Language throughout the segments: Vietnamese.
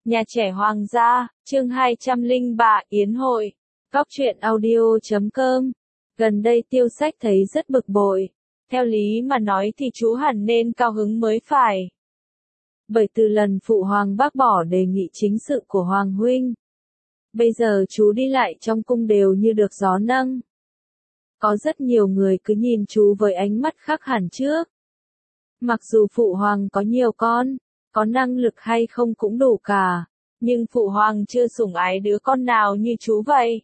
Nhà trẻ Hoàng gia, chương 203, Yến hội. Góc truyện audio.com. Gần đây Tiêu Sách thấy rất bực bội. Theo lý mà nói thì chú hẳn nên cao hứng mới phải. Bởi từ lần phụ hoàng bác bỏ đề nghị chính sự của Hoàng huynh, bây giờ chú đi lại trong cung đều như được gió nâng. Có rất nhiều người cứ nhìn chú với ánh mắt khác hẳn trước. Mặc dù phụ hoàng có nhiều con, có năng lực hay không cũng đủ cả, nhưng phụ hoàng chưa sủng ái đứa con nào như chú vậy.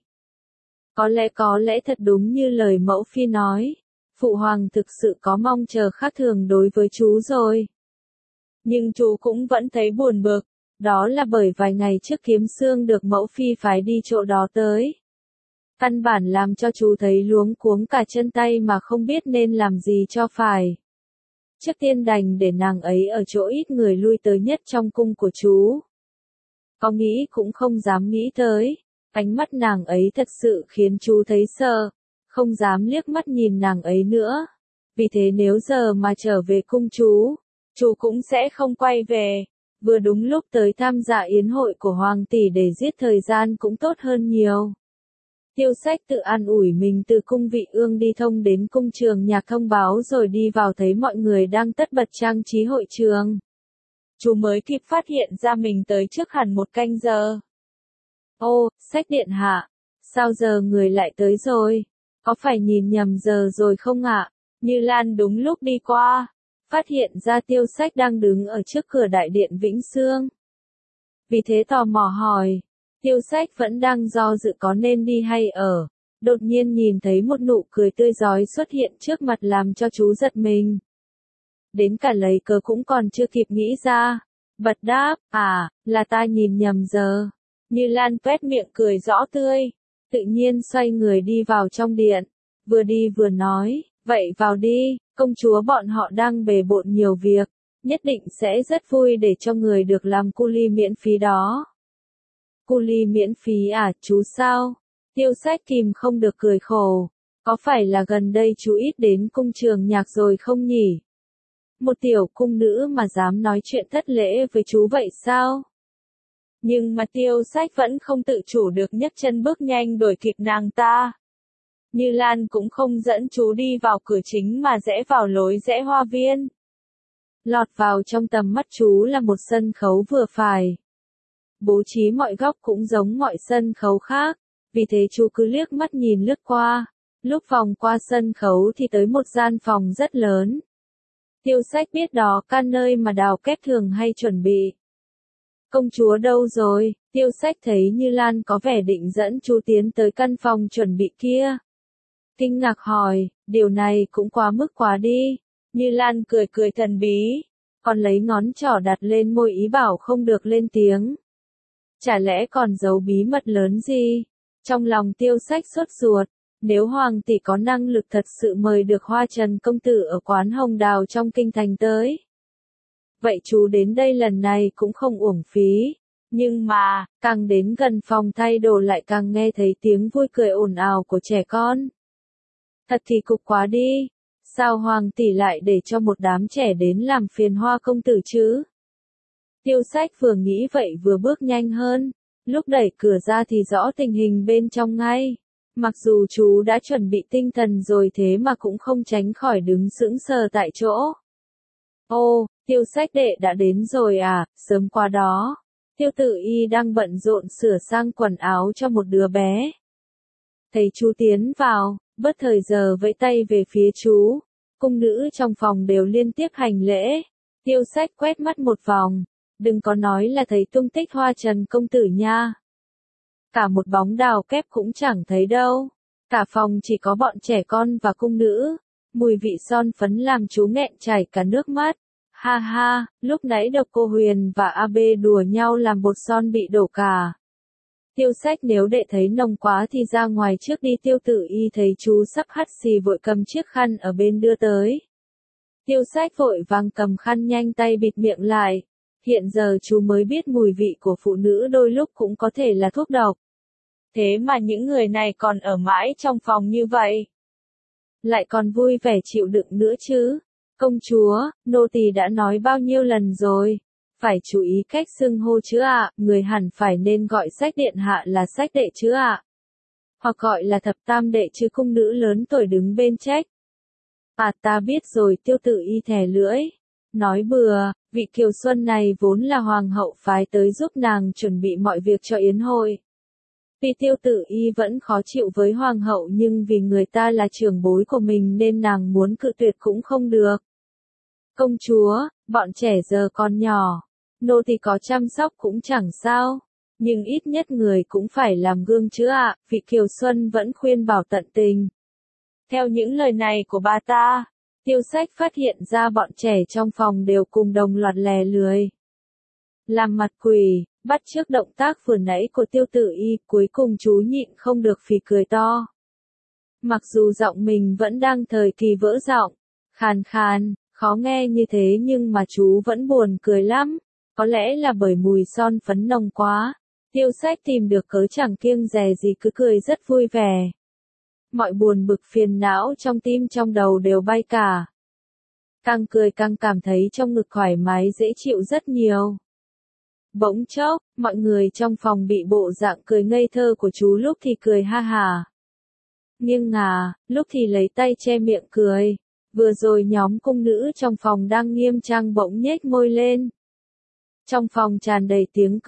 Có lẽ thật đúng như lời mẫu phi nói, phụ hoàng thực sự có mong chờ khác thường đối với chú rồi. Nhưng chú cũng vẫn thấy buồn bực, đó là bởi vài ngày trước Kiếm Xương được mẫu phi phái đi chỗ đó tới. Căn bản làm cho chú thấy luống cuống cả chân tay mà không biết nên làm gì cho phải. Trước tiên đành để nàng ấy ở chỗ ít người lui tới nhất trong cung của chú. Có nghĩ cũng không dám nghĩ tới, ánh mắt nàng ấy thật sự khiến chú thấy sợ, không dám liếc mắt nhìn nàng ấy nữa. Vì thế nếu giờ mà trở về cung chú cũng sẽ không quay về, vừa đúng lúc tới tham gia yến hội của Hoàng tỷ để giết thời gian cũng tốt hơn nhiều. Tiêu Sách tự an ủi mình từ cung Vị Ương đi thông đến cung Trường Nhạc thông báo rồi đi vào thấy mọi người đang tất bật trang trí hội trường. Chú mới kịp phát hiện ra mình tới trước hẳn một canh giờ. Ô, Sách điện hạ, sao giờ người lại tới rồi? Có phải nhìn nhầm giờ rồi không ạ? Như Lan đúng lúc đi qua, phát hiện ra Tiêu Sách đang đứng ở trước cửa đại điện Vĩnh Sương. Vì thế tò mò hỏi. Tiêu Sách vẫn đang do dự có nên đi hay ở, đột nhiên nhìn thấy một nụ cười tươi rói xuất hiện trước mặt làm cho chú giật mình. Đến cả lấy cớ cũng còn chưa kịp nghĩ ra, bật đáp, là ta nhìn nhầm giờ. Như Lan tuét miệng cười rõ tươi, tự nhiên xoay người đi vào trong điện, vừa đi vừa nói, vậy vào đi, công chúa bọn họ đang bề bộn nhiều việc, nhất định sẽ rất vui để cho người được làm cu li miễn phí đó. Cu li miễn phí à, chú sao? Tiêu Sách kìm không được cười khổ. Có phải là gần đây chú ít đến cung Trường Nhạc rồi không nhỉ? Một tiểu cung nữ mà dám nói chuyện thất lễ với chú vậy sao? Nhưng mà Tiêu Sách vẫn không tự chủ được nhấc chân bước nhanh đuổi kịp nàng ta. Như Lan cũng không dẫn chú đi vào cửa chính mà rẽ vào lối rẽ hoa viên. Lọt vào trong tầm mắt chú là một sân khấu vừa phải. Bố trí mọi góc cũng giống mọi sân khấu khác, vì thế chú cứ liếc mắt nhìn lướt qua. Lúc vòng qua sân khấu thì tới một gian phòng rất lớn. Tiêu Sách biết đó là nơi mà Đào Kết thường hay chuẩn bị. Công chúa đâu rồi? Tiêu Sách thấy Như Lan có vẻ định dẫn chú tiến tới căn phòng chuẩn bị kia. Kinh ngạc hỏi, điều này cũng quá mức quá đi. Như Lan cười cười thần bí, còn lấy ngón trỏ đặt lên môi ý bảo không được lên tiếng. Chả lẽ còn giấu bí mật lớn gì? Trong lòng Tiêu Sách sốt ruột, nếu Hoàng tỷ có năng lực thật sự mời được Hoa Trần công tử ở quán Hồng Đào trong kinh thành tới. Vậy chú đến đây lần này cũng không uổng phí. Nhưng mà, càng đến gần phòng thay đồ lại càng nghe thấy tiếng vui cười ồn ào của trẻ con. Thật thì cục quá đi. Sao Hoàng tỷ lại để cho một đám trẻ đến làm phiền Hoa công tử chứ? Tiêu Sách vừa nghĩ vậy vừa bước nhanh hơn, lúc đẩy cửa ra thì rõ tình hình bên trong ngay. Mặc dù chú đã chuẩn bị tinh thần rồi thế mà cũng không tránh khỏi đứng sững sờ tại chỗ. Ô, Tiêu Sách đệ đã đến rồi à, sớm quá đó. Tiêu Tử Y đang bận rộn sửa sang quần áo cho một đứa bé. Thấy chú tiến vào, bất thời giờ vẫy tay về phía chú. Cung nữ trong phòng đều liên tiếp hành lễ. Tiêu Sách quét mắt một vòng. Đừng có nói là thấy tung tích Hoa Trần công tử nha. Cả một bóng Đào Kép cũng chẳng thấy đâu. Cả phòng chỉ có bọn trẻ con và cung nữ. Mùi vị son phấn làm chú nghẹn chảy cả nước mắt. Ha ha, lúc nãy Độc Cô Huyền và AB đùa nhau làm bột son bị đổ cả. Tiêu Sách nếu đệ thấy nồng quá thì ra ngoài trước đi. Tiêu Tử Y thấy chú sắp hắt xì vội cầm chiếc khăn ở bên đưa tới. Tiêu Sách vội vàng cầm khăn nhanh tay bịt miệng lại. Hiện giờ chú mới biết mùi vị của phụ nữ đôi lúc cũng có thể là thuốc độc. Thế mà những người này còn ở mãi trong phòng như vậy. Lại còn vui vẻ chịu đựng nữa chứ. Công chúa, nô tỳ đã nói bao nhiêu lần rồi. Phải chú ý cách xưng hô chứ ạ, người hẳn phải nên gọi sách điện hạ là sách đệ chứ ạ. Hoặc gọi là thập tam đệ chứ cung nữ lớn tuổi đứng bên trách. À ta biết rồi, Tiêu Tự Y thè lưỡi. Nói bừa, vị Kiều Xuân này vốn là hoàng hậu phái tới giúp nàng chuẩn bị mọi việc cho yến hội. Vì Tiêu Tự Y vẫn khó chịu với hoàng hậu nhưng vì người ta là trưởng bối của mình nên nàng muốn cự tuyệt cũng không được. Công chúa, bọn trẻ giờ còn nhỏ, nô thì có chăm sóc cũng chẳng sao, nhưng ít nhất người cũng phải làm gương chứ ạ, vị Kiều Xuân vẫn khuyên bảo tận tình. Theo những lời này của bà ta, Tiêu Sách phát hiện ra bọn trẻ trong phòng đều cùng đồng loạt lè lưỡi. Làm mặt quỷ, bắt chước động tác vừa nãy của Tiêu Tự Y, cuối cùng chú nhịn không được phì cười to. Mặc dù giọng mình vẫn đang thời kỳ vỡ giọng, khàn khàn, khó nghe như thế nhưng mà chú vẫn buồn cười lắm, có lẽ là bởi mùi son phấn nồng quá. Tiêu Sách tìm được cớ chẳng kiêng dè gì cứ cười rất vui vẻ. Mọi buồn bực phiền não trong tim trong đầu đều bay cả. Càng cười càng cảm thấy trong ngực thoải mái dễ chịu rất nhiều. Bỗng chốc, mọi người trong phòng bị bộ dạng cười ngây thơ của chú lúc thì cười ha hà. Nghiêng ngả, lúc thì lấy tay che miệng cười. Vừa rồi nhóm cung nữ trong phòng đang nghiêm trang bỗng nhếch môi lên. Trong phòng tràn đầy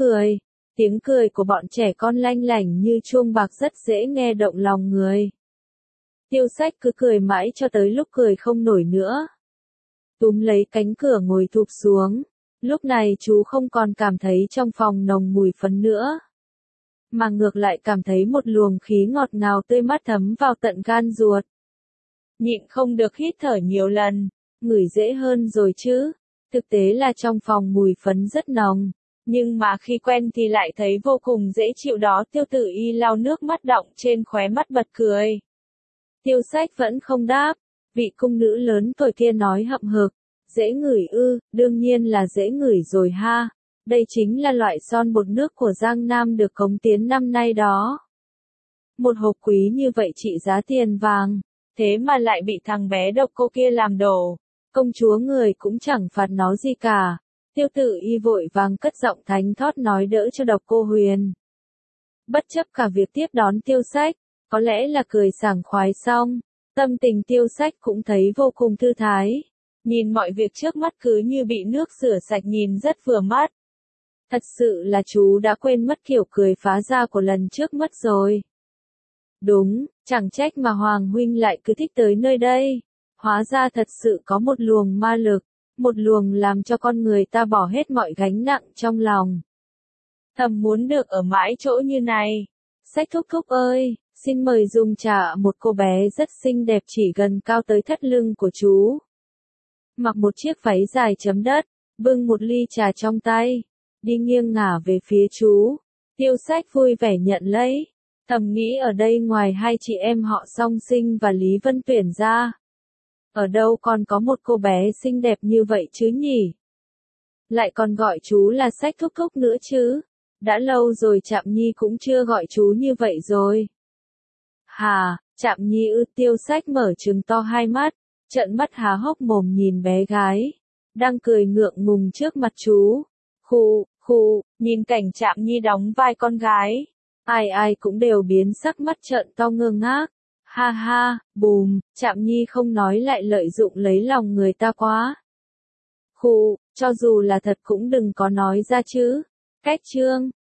tiếng cười của bọn trẻ con lanh lảnh như chuông bạc rất dễ nghe động lòng người. Tiêu Sách cứ cười mãi cho tới lúc cười không nổi nữa. Túm lấy cánh cửa ngồi thụp xuống. Lúc này chú không còn cảm thấy trong phòng nồng mùi phấn nữa. Mà ngược lại cảm thấy một luồng khí ngọt ngào tươi mát thấm vào tận gan ruột. Nhịn không được hít thở nhiều lần, ngửi dễ hơn rồi chứ. Thực tế là trong phòng mùi phấn rất nồng, nhưng mà khi quen thì lại thấy vô cùng dễ chịu đó. Tiêu Tự Y lau nước mắt đọng trên khóe mắt bật cười. Tiêu Sách vẫn không đáp, vị cung nữ lớn tuổi kia nói hậm hực. Dễ ngửi ư, đương nhiên là dễ ngửi rồi ha. Đây chính là loại son bột nước của Giang Nam được cống tiến năm nay đó. Một hộp quý như vậy trị giá tiền vàng, thế mà lại bị thằng bé độc cô kia làm đổ. Công chúa người cũng chẳng phạt nó gì cả. Tiêu Tự Y vội vàng cất giọng thánh thót nói đỡ cho độc cô Huyền. Bất chấp cả việc tiếp đón Tiêu Sách, có lẽ là cười sảng khoái xong, tâm tình Tiêu Sách cũng thấy vô cùng thư thái. Nhìn mọi việc trước mắt cứ như bị nước rửa sạch nhìn rất vừa mắt. Thật sự là chú đã quên mất kiểu cười phá ra của lần trước mất rồi. Đúng, chẳng trách mà Hoàng huynh lại cứ thích tới nơi đây. Hóa ra thật sự có một luồng ma lực, một luồng làm cho con người ta bỏ hết mọi gánh nặng trong lòng. Thầm muốn được ở mãi chỗ như này. Sách thúc thúc ơi, xin mời dùng trà. Một cô bé rất xinh đẹp chỉ gần cao tới thắt lưng của chú. Mặc một chiếc váy dài chấm đất, bưng một ly trà trong tay, đi nghiêng ngả về phía chú. Tiêu Sách vui vẻ nhận lấy, thầm nghĩ ở đây ngoài hai chị em họ Song Sinh và Lý Vân Tuyển ra, ở đâu còn có một cô bé xinh đẹp như vậy chứ nhỉ? Lại còn gọi chú là Sách thúc thúc nữa chứ? Đã lâu rồi Trạm Nhi cũng chưa gọi chú như vậy rồi. Hà, Trạm Nhi ư? Tiêu Sách mở trừng to hai mắt, trợn mắt há hốc mồm nhìn bé gái, đang cười ngượng ngùng trước mặt chú. Khụ, nhìn cảnh Trạm Nhi đóng vai con gái, ai cũng đều biến sắc mắt trợn to ngơ ngác. Ha ha, bùm, Trạm Nhi không nói lại lợi dụng lấy lòng người ta quá. Cho dù là thật cũng đừng có nói ra chứ. Cách chương